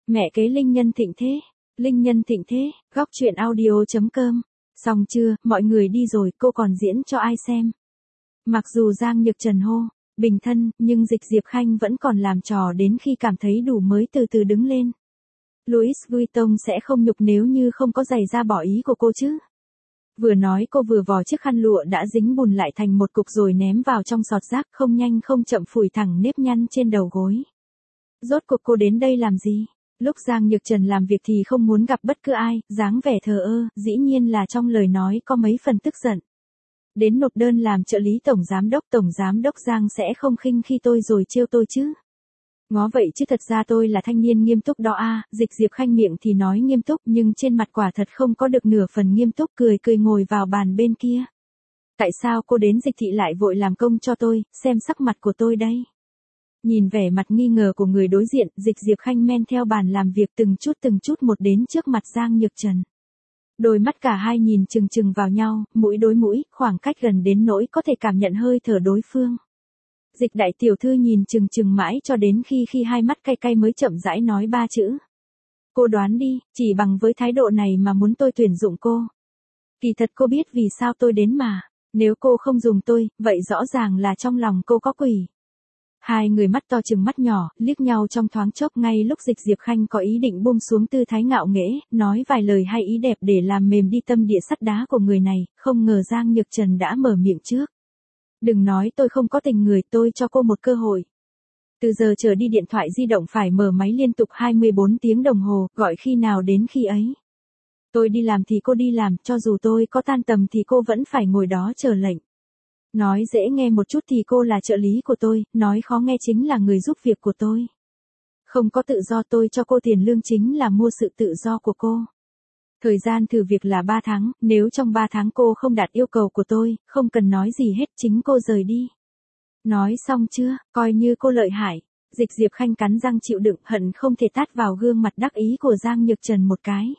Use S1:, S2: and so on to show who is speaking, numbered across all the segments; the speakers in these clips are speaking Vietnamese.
S1: Mẹ kế Linh Nhân thịnh thế. Linh Nhân thịnh thế, góc chuyện audio.com. Xong chưa, mọi người đi rồi, cô còn diễn cho ai xem? Mặc dù Giang Nhược Trần hô bình thân, nhưng Dịch Diệp Khanh vẫn còn làm trò đến khi cảm thấy đủ mới từ từ đứng lên. Louis Vuitton sẽ không nhục nếu như không có giày ra bỏ ý của cô chứ. Vừa nói cô vừa vò chiếc khăn lụa đã dính bùn lại thành một cục rồi ném vào trong sọt rác, không nhanh không chậm phủi thẳng nếp nhăn trên đầu gối. Rốt cuộc cô đến đây làm gì? Lúc Giang Nhược Trần làm việc thì không muốn gặp bất cứ ai, dáng vẻ thờ ơ, dĩ nhiên là trong lời nói có mấy phần tức giận. Đến nộp đơn làm trợ lý tổng giám đốc Giang sẽ không khinh khi tôi rồi trêu tôi chứ. Ngó vậy chứ thật ra tôi là thanh niên nghiêm túc đó à, Dịch Diệp Khanh miệng thì nói nghiêm túc nhưng trên mặt quả thật không có được nửa phần nghiêm túc, cười ngồi vào bàn bên kia. Tại sao cô đến Dịch thị lại vội làm công cho tôi, xem sắc mặt của tôi đây. Nhìn vẻ mặt nghi ngờ của người đối diện, Dịch Diệp Khanh men theo bàn làm việc từng chút một đến trước mặt Giang Nhược Trần. Đôi mắt cả hai nhìn chừng vào nhau, mũi đối mũi, khoảng cách gần đến nỗi có thể cảm nhận hơi thở đối phương. Dịch đại tiểu thư nhìn chừng mãi cho đến khi hai mắt cay mới chậm rãi nói ba chữ. Cô đoán đi, chỉ bằng với thái độ này mà muốn tôi tuyển dụng cô. Kỳ thật cô biết vì sao tôi đến mà, nếu cô không dùng tôi, vậy rõ ràng là trong lòng cô có quỷ. Hai người mắt to chừng mắt nhỏ, liếc nhau trong thoáng chốc ngay lúc Dịch Diệp Khanh có ý định buông xuống tư thái ngạo nghễ, nói vài lời hay ý đẹp để làm mềm đi tâm địa sắt đá của người này, không ngờ Giang Nhược Trần đã mở miệng trước. Đừng nói tôi không có tình người, tôi cho cô một cơ hội. Từ giờ trở đi điện thoại di động phải mở máy liên tục 24 tiếng đồng hồ, gọi khi nào đến khi ấy. Tôi đi làm thì cô đi làm, cho dù tôi có tan tầm thì cô vẫn phải ngồi đó chờ lệnh. Nói dễ nghe một chút thì cô là trợ lý của tôi, nói khó nghe chính là người giúp việc của tôi. Không có tự do, tôi cho cô tiền lương chính là mua sự tự do của cô. Thời gian thử việc là 3 tháng, nếu trong 3 tháng cô không đạt yêu cầu của tôi, không cần nói gì hết, chính cô rời đi. Nói xong chưa, coi như cô lợi hại. Dịch Diệp Khanh cắn răng chịu đựng, hận không thể tát vào gương mặt đắc ý của Giang Nhược Trần một cái.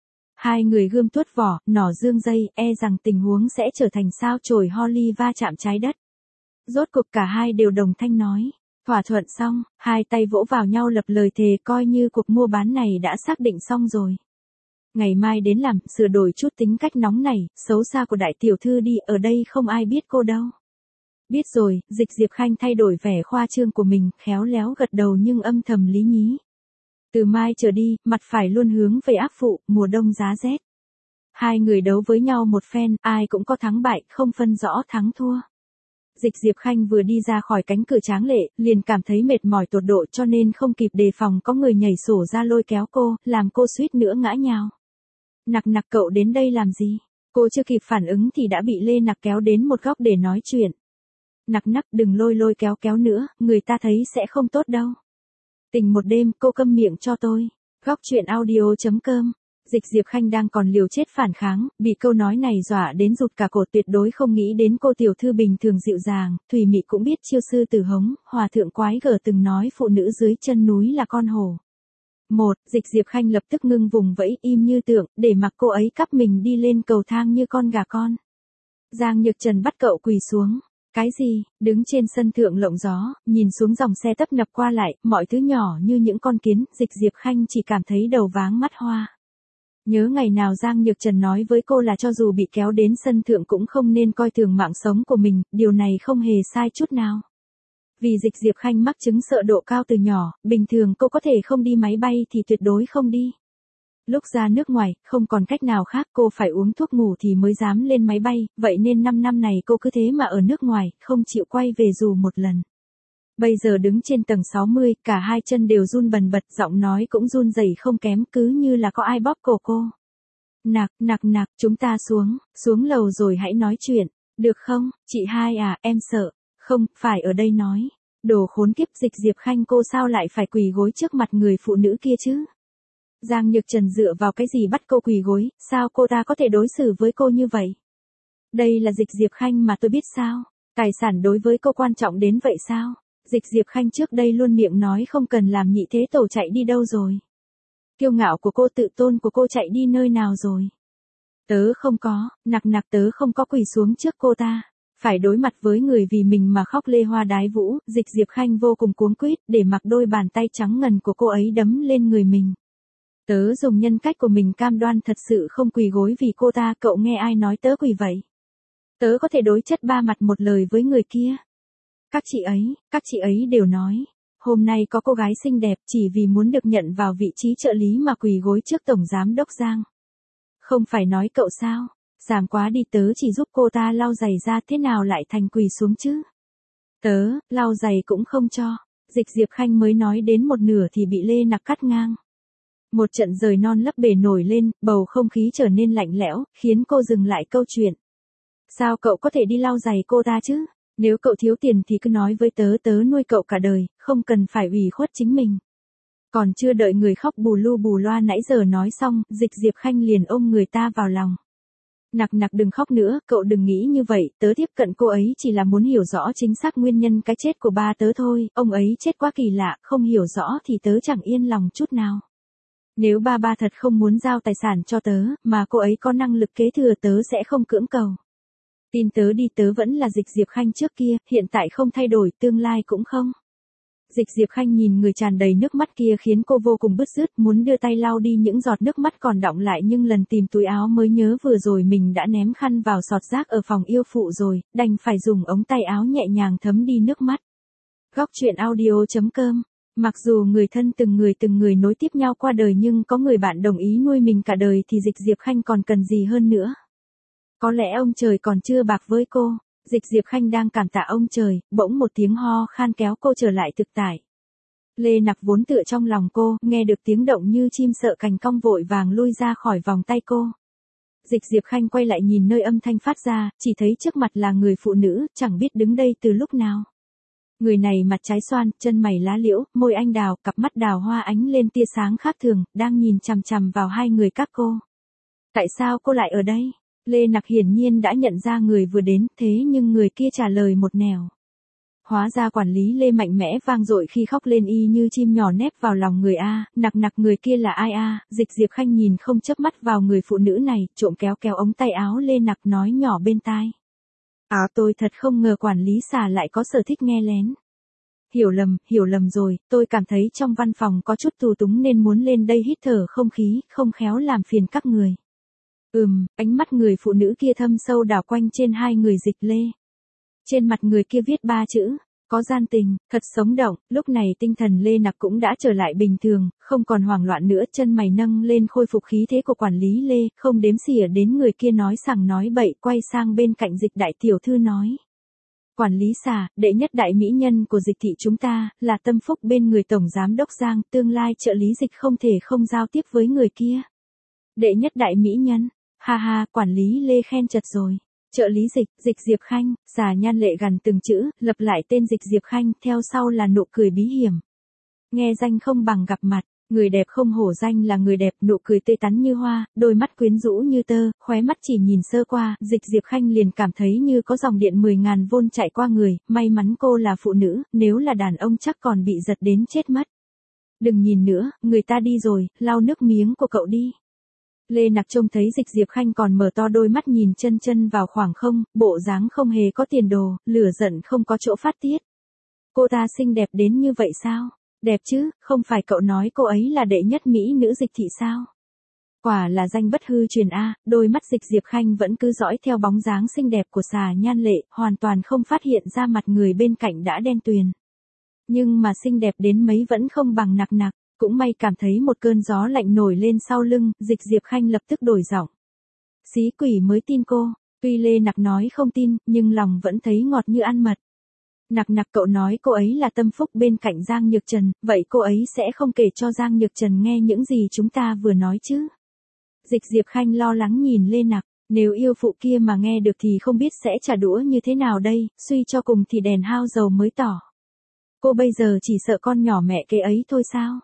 S1: Hai người gươm tuốt vỏ, nỏ dương dây, e rằng tình huống sẽ trở thành sao chổi Holly va chạm trái đất. Rốt cuộc cả hai đều đồng thanh nói. Thỏa thuận xong, hai tay vỗ vào nhau lập lời thề, coi như cuộc mua bán này đã xác định xong rồi. Ngày mai đến làm, sửa đổi chút tính cách nóng nảy, xấu xa của đại tiểu thư đi, ở đây không ai biết cô đâu. Biết rồi, Dịch Diệp Khanh thay đổi vẻ khoa trương của mình, khéo léo gật đầu nhưng âm thầm lý nhí. Từ mai trở đi, mặt phải luôn hướng về áp phụ, mùa đông giá rét. Hai người đấu với nhau một phen, ai cũng có thắng bại, không phân rõ thắng thua. Dịch Diệp Khanh vừa đi ra khỏi cánh cửa tráng lệ, liền cảm thấy mệt mỏi tột độ cho nên không kịp đề phòng có người nhảy sổ ra lôi kéo cô, làm cô suýt nữa ngã nhào. Nặc cậu đến đây làm gì? Cô chưa kịp phản ứng thì đã bị Lê Nặc kéo đến một góc để nói chuyện. Nặc đừng lôi kéo nữa, người ta thấy sẽ không tốt đâu. Tình một đêm, cô câm miệng cho tôi. Góc chuyện audio.com. Dịch Diệp Khanh đang còn liều chết phản kháng, bị câu nói này dọa đến rụt cả cổ, tuyệt đối không nghĩ đến cô tiểu thư bình thường dịu dàng, thùy mị cũng biết chiêu sư tử hống, hòa thượng quái gở từng nói phụ nữ dưới chân núi là con hổ. Dịch Diệp Khanh lập tức ngưng vùng vẫy im như tượng, để mặc cô ấy cắp mình đi lên cầu thang như con gà con. Giang Nhược Trần bắt cậu quỳ xuống. Cái gì, đứng trên sân thượng lộng gió, nhìn xuống dòng xe tấp nập qua lại, mọi thứ nhỏ như những con kiến, Dịch Diệp Khanh chỉ cảm thấy đầu váng mắt hoa. Nhớ ngày nào Giang Nhược Trần nói với cô là cho dù bị kéo đến sân thượng cũng không nên coi thường mạng sống của mình, điều này không hề sai chút nào. Vì Dịch Diệp Khanh mắc chứng sợ độ cao từ nhỏ, bình thường cô có thể không đi máy bay thì tuyệt đối không đi. Lúc ra nước ngoài, không còn cách nào khác, cô phải uống thuốc ngủ thì mới dám lên máy bay, vậy nên 5 năm này cô cứ thế mà ở nước ngoài, không chịu quay về dù một lần. Bây giờ đứng trên tầng 60, cả hai chân đều run bần bật, giọng nói cũng run rẩy không kém, cứ như là có ai bóp cổ cô. Nặc, chúng ta xuống lầu rồi hãy nói chuyện, được không, chị hai à, em sợ, không, phải ở đây nói. Đồ khốn kiếp, Dịch Diệp Khanh cô sao lại phải quỳ gối trước mặt người phụ nữ kia chứ? Giang Nhược Trần dựa vào cái gì bắt cô quỳ gối, sao cô ta có thể đối xử với cô như vậy? Đây là Dịch Diệp Khanh mà tôi biết sao? Tài sản đối với cô quan trọng đến vậy sao? Dịch Diệp Khanh trước đây luôn miệng nói không cần làm nhị thế tổ chạy đi đâu rồi? Kiêu ngạo của cô, tự tôn của cô chạy đi nơi nào rồi? Tớ không có, tớ không có quỳ xuống trước cô ta. Phải đối mặt với người vì mình mà khóc lê hoa đái vũ, Dịch Diệp Khanh vô cùng cuống quýt, để mặc đôi bàn tay trắng ngần của cô ấy đấm lên người mình. Tớ dùng nhân cách của mình cam đoan thật sự không quỳ gối vì cô ta, cậu nghe ai nói tớ quỳ vậy? Tớ có thể đối chất ba mặt một lời với người kia. Các chị ấy đều nói, hôm nay có cô gái xinh đẹp chỉ vì muốn được nhận vào vị trí trợ lý mà quỳ gối trước Tổng Giám Đốc Giang. Không phải nói cậu sao, giảm quá đi, tớ chỉ giúp cô ta lau giày ra, thế nào lại thành quỳ xuống chứ? Tớ, lau giày cũng không cho. Dịch Diệp Khanh mới nói đến một nửa thì bị Lê Nặc cắt ngang. Một trận giời non lấp bể nổi lên, bầu không khí trở nên lạnh lẽo, khiến cô dừng lại câu chuyện. Sao cậu có thể đi lau giày cô ta chứ? Nếu cậu thiếu tiền thì cứ nói với tớ, tớ nuôi cậu cả đời, không cần phải ủy khuất chính mình. Còn chưa đợi người khóc bù lu bù loa nãy giờ nói xong, Dịch Diệp Khanh liền ôm người ta vào lòng. Nặc đừng khóc nữa, cậu đừng nghĩ như vậy, tớ tiếp cận cô ấy chỉ là muốn hiểu rõ chính xác nguyên nhân cái chết của ba tớ thôi, ông ấy chết quá kỳ lạ, không hiểu rõ thì tớ chẳng yên lòng chút nào. Nếu ba thật không muốn giao tài sản cho tớ, mà cô ấy có năng lực kế thừa, tớ sẽ không cưỡng cầu. Tin tớ đi, tớ vẫn là Dịch Diệp Khanh trước kia, hiện tại không thay đổi, tương lai cũng không. Dịch Diệp Khanh nhìn người tràn đầy nước mắt kia khiến cô vô cùng bứt rứt, muốn đưa tay lau đi những giọt nước mắt còn đọng lại, nhưng lần tìm túi áo mới nhớ vừa rồi mình đã ném khăn vào sọt rác ở phòng yêu phụ rồi, đành phải dùng ống tay áo nhẹ nhàng thấm đi nước mắt. Góc truyện audio.com. Mặc dù người thân từng người nối tiếp nhau qua đời, nhưng có người bạn đồng ý nuôi mình cả đời thì Dịch Diệp Khanh còn cần gì hơn nữa. Có lẽ ông trời còn chưa bạc với cô. Dịch Diệp Khanh đang cảm tạ ông trời, bỗng một tiếng ho khan kéo cô trở lại thực tại. Lê Nặc vốn tựa trong lòng cô, nghe được tiếng động như chim sợ cành cong vội vàng lui ra khỏi vòng tay cô. Dịch Diệp Khanh quay lại nhìn nơi âm thanh phát ra, chỉ thấy trước mặt là người phụ nữ, chẳng biết đứng đây từ lúc nào. Người này mặt trái xoan, chân mày lá liễu, môi anh đào, cặp mắt đào hoa ánh lên tia sáng khác thường, đang nhìn chằm chằm vào hai người các cô. Tại sao cô lại ở đây? Lê Nặc hiển nhiên đã nhận ra người vừa đến, thế nhưng người kia trả lời một nẻo. Hóa ra quản lý Lê mạnh mẽ vang dội khi khóc lên y như chim nhỏ nép vào lòng người a. Nặc người kia là ai a? Dịch Diệp Khanh nhìn không chớp mắt vào người phụ nữ này, trộm kéo ống tay áo Lê Nặc nói nhỏ bên tai. Tôi thật không ngờ quản lý xà lại có sở thích nghe lén. Hiểu lầm rồi, tôi cảm thấy trong văn phòng có chút tù túng nên muốn lên đây hít thở không khí, không khéo làm phiền các người. Ánh mắt người phụ nữ kia thâm sâu đảo quanh trên hai người Dịch Lê. Trên mặt người kia viết 3 chữ, có gian tình, thật sống động. Lúc này tinh thần Lê Nặc cũng đã trở lại bình thường, không còn hoảng loạn nữa, chân mày nâng lên khôi phục khí thế của quản lý Lê, không đếm xỉa đến người kia nói sằng nói bậy, quay sang bên cạnh Dịch đại tiểu thư nói. Quản lý xà, đệ nhất đại mỹ nhân của Dịch thị chúng ta, là tâm phúc bên người Tổng Giám Đốc Giang, tương lai trợ lý Dịch không thể không giao tiếp với người kia. Đệ nhất đại mỹ nhân, ha, quản lý Lê khen chật rồi. Trợ lý Dịch Diệp Khanh, xà nhan lệ gằn từng chữ, lặp lại tên Dịch Diệp Khanh, theo sau là nụ cười bí hiểm. Nghe danh không bằng gặp mặt, người đẹp không hổ danh là người đẹp, nụ cười tươi tắn như hoa, đôi mắt quyến rũ như tơ, khóe mắt chỉ nhìn sơ qua, Dịch Diệp Khanh liền cảm thấy như có dòng điện 10.000 vôn chạy qua người, may mắn cô là phụ nữ, nếu là đàn ông chắc còn bị giật đến chết mất. Đừng nhìn nữa, người ta đi rồi, lau nước miếng của cậu đi. Lê Nặc trông thấy Dịch Diệp Khanh còn mở to đôi mắt nhìn chân vào khoảng không, bộ dáng không hề có tiền đồ, lửa giận không có chỗ phát tiết. Cô ta xinh đẹp đến như vậy sao? Đẹp chứ, không phải cậu nói cô ấy là đệ nhất mỹ nữ Dịch thị sao? Quả là danh bất hư truyền a. Đôi mắt Dịch Diệp Khanh vẫn cứ dõi theo bóng dáng xinh đẹp của xà nhan lệ, hoàn toàn không phát hiện ra mặt người bên cạnh đã đen tuyền. Nhưng mà xinh đẹp đến mấy vẫn không bằng Nặc. Cũng may cảm thấy một cơn gió lạnh nổi lên sau lưng, Dịch Diệp Khanh lập tức đổi giọng. Xí quỷ mới tin cô, tuy Lê Nặc nói không tin, nhưng lòng vẫn thấy ngọt như ăn mật. Nặc cậu nói cô ấy là tâm phúc bên cạnh Giang Nhược Trần, vậy cô ấy sẽ không kể cho Giang Nhược Trần nghe những gì chúng ta vừa nói chứ? Dịch Diệp Khanh lo lắng nhìn Lê Nặc, nếu yêu phụ kia mà nghe được thì không biết sẽ trả đũa như thế nào đây, suy cho cùng thì đèn hao dầu mới tỏ. Cô bây giờ chỉ sợ con nhỏ mẹ kế ấy thôi sao?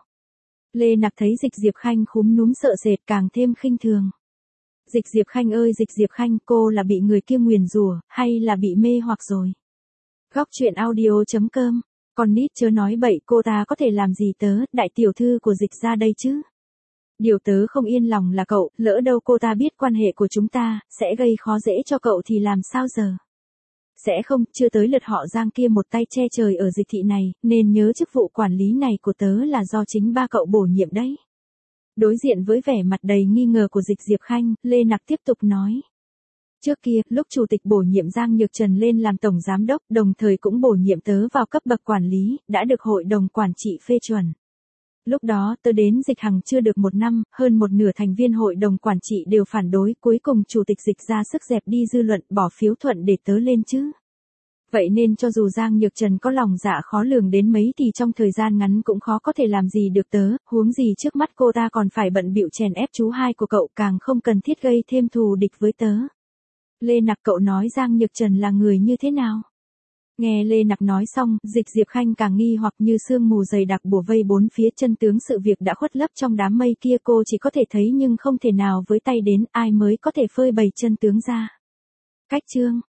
S1: Lê Nặc thấy Dịch Diệp Khanh khúm núm sợ sệt càng thêm khinh thường. Dịch Diệp Khanh ơi Dịch Diệp Khanh, cô là bị người kia nguyền rủa, hay là bị mê hoặc rồi? Góc truyện audio.com, con nít chớ nói bậy, cô ta có thể làm gì tớ, đại tiểu thư của Dịch ra đây chứ? Điều tớ không yên lòng là cậu, lỡ đâu cô ta biết quan hệ của chúng ta, sẽ gây khó dễ cho cậu thì làm sao giờ? Sẽ không, chưa tới lượt họ Giang kia một tay che trời ở Dịch thị này, nên nhớ chức vụ quản lý này của tớ là do chính ba cậu bổ nhiệm đấy. Đối diện với vẻ mặt đầy nghi ngờ của Dịch Diệp Khanh, Lê Nặc tiếp tục nói. Trước kia, lúc Chủ tịch bổ nhiệm Giang Nhược Trần lên làm Tổng Giám đốc, đồng thời cũng bổ nhiệm tớ vào cấp bậc quản lý, đã được Hội đồng Quản trị phê chuẩn. Lúc đó tớ đến Dịch Hằng chưa được 1 năm, hơn một nửa thành viên Hội đồng Quản trị đều phản đối, cuối cùng Chủ tịch Dịch ra sức dẹp đi dư luận, bỏ phiếu thuận để tớ lên chứ. Vậy nên cho dù Giang Nhược Trần có lòng dạ khó lường đến mấy thì trong thời gian ngắn cũng khó có thể làm gì được tớ, huống gì trước mắt cô ta còn phải bận bịu chèn ép chú hai của cậu, càng không cần thiết gây thêm thù địch với tớ. Lê Nặc, cậu nói Giang Nhược Trần là người như thế nào? Nghe Lê Nặc nói xong, Dịch Diệp Khanh càng nghi hoặc, như sương mù dày đặc bủa vây bốn phía, chân tướng sự việc đã khuất lấp trong đám mây kia, cô chỉ có thể thấy nhưng không thể nào với tay đến, ai mới có thể phơi bày chân tướng ra. Cách chương